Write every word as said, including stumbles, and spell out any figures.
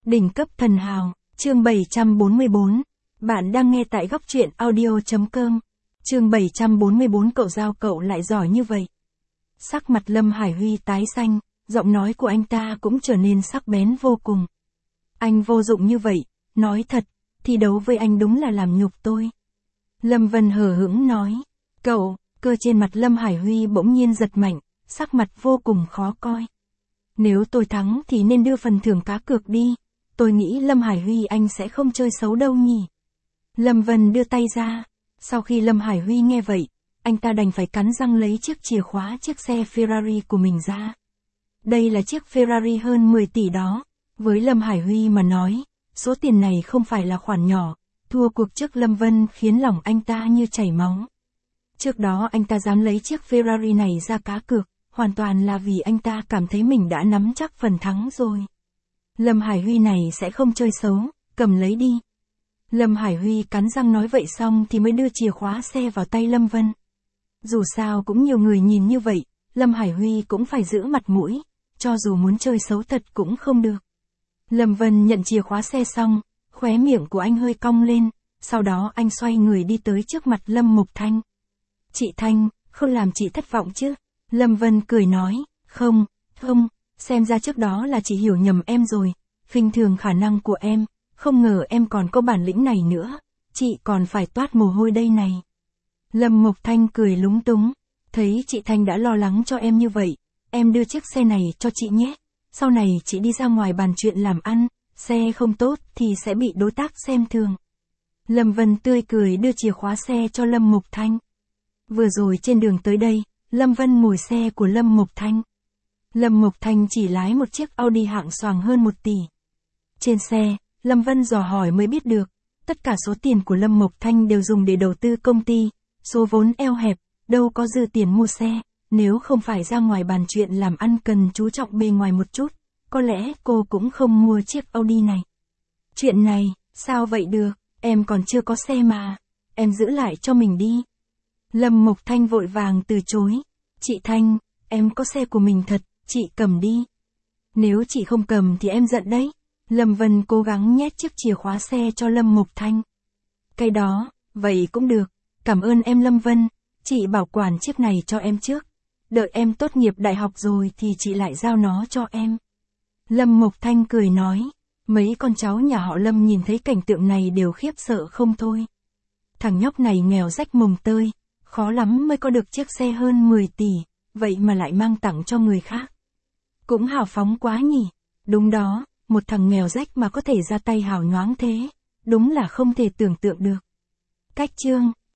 Đỉnh cấp thần hào, chương bảy trăm bốn mươi bốn. Bạn đang nghe tại góc truyện audio.com. Chương bảy trăm bốn mươi bốn. Cậu giao cậu lại giỏi như vậy. Sắc mặt Lâm Hải Huy tái xanh, giọng nói của anh ta cũng trở nên sắc bén vô cùng. Anh vô dụng như vậy, nói thật, thi đấu với anh đúng là làm nhục tôi. Lâm Vân hờ hững nói. Cậu, cơ trên mặt Lâm Hải Huy bỗng nhiên giật mạnh, sắc mặt vô cùng khó coi. Nếu tôi thắng thì nên đưa phần thưởng cá cược đi. Tôi nghĩ Lâm Hải Huy anh sẽ không chơi xấu đâu nhỉ. Lâm Vân đưa tay ra. Sau khi Lâm Hải Huy nghe vậy, anh ta đành phải cắn răng lấy chiếc chìa khóa chiếc xe Ferrari của mình ra. Đây là chiếc Ferrari hơn mười tỷ đó. Với Lâm Hải Huy mà nói, số tiền này không phải là khoản nhỏ. Thua cuộc trước Lâm Vân khiến lòng anh ta như chảy máu. Trước đó anh ta dám lấy chiếc Ferrari này ra cá cược, hoàn toàn là vì anh ta cảm thấy mình đã nắm chắc phần thắng rồi. Lâm Hải Huy này sẽ không chơi xấu, cầm lấy đi. Lâm Hải Huy cắn răng nói vậy xong thì mới đưa chìa khóa xe vào tay Lâm Vân. Dù sao cũng nhiều người nhìn như vậy, Lâm Hải Huy cũng phải giữ mặt mũi, cho dù muốn chơi xấu thật cũng không được. Lâm Vân nhận chìa khóa xe xong, khóe miệng của anh hơi cong lên, sau đó anh xoay người đi tới trước mặt Lâm Mục Thanh. Chị Thanh, không làm chị thất vọng chứ? Lâm Vân cười nói, không, không, xem ra trước đó là chị hiểu nhầm em rồi, khinh thường khả năng của em, không ngờ em còn có bản lĩnh này nữa, chị còn phải toát mồ hôi đây này. Lâm Mục Thanh cười lúng túng, thấy chị Thanh đã lo lắng cho em như vậy, em đưa chiếc xe này cho chị nhé, sau này chị đi ra ngoài bàn chuyện làm ăn, xe không tốt thì sẽ bị đối tác xem thường. Lâm Vân tươi cười đưa chìa khóa xe cho Lâm Mục Thanh. Vừa rồi trên đường tới đây, Lâm Vân ngồi xe của Lâm Mục Thanh. Lâm Mục Thanh chỉ lái một chiếc Audi hạng xoàng hơn một tỷ. Trên xe, Lâm Vân dò hỏi mới biết được, tất cả số tiền của Lâm Mục Thanh đều dùng để đầu tư công ty, số vốn eo hẹp, đâu có dư tiền mua xe, nếu không phải ra ngoài bàn chuyện làm ăn cần chú trọng bề ngoài một chút, có lẽ cô cũng không mua chiếc Audi này. Chuyện này, sao vậy được, em còn chưa có xe mà, em giữ lại cho mình đi. Lâm Mục Thanh vội vàng từ chối. Chị Thanh, em có xe của mình thật, chị cầm đi. Nếu chị không cầm thì em giận đấy. Lâm Vân cố gắng nhét chiếc chìa khóa xe cho Lâm Mục Thanh. Cái đó, vậy cũng được, cảm ơn em Lâm Vân, chị bảo quản chiếc này cho em trước. Đợi em tốt nghiệp đại học rồi thì chị lại giao nó cho em. Lâm Mục Thanh cười nói, mấy con cháu nhà họ Lâm nhìn thấy cảnh tượng này đều khiếp sợ không thôi. Thằng nhóc này nghèo rách mồng tơi. Khó lắm mới có được chiếc xe hơn mười tỷ, vậy mà lại mang tặng cho người khác. Cũng hào phóng quá nhỉ. Đúng đó, một thằng nghèo rách mà có thể ra tay hào nhoáng thế, đúng là không thể tưởng tượng được. Cách chương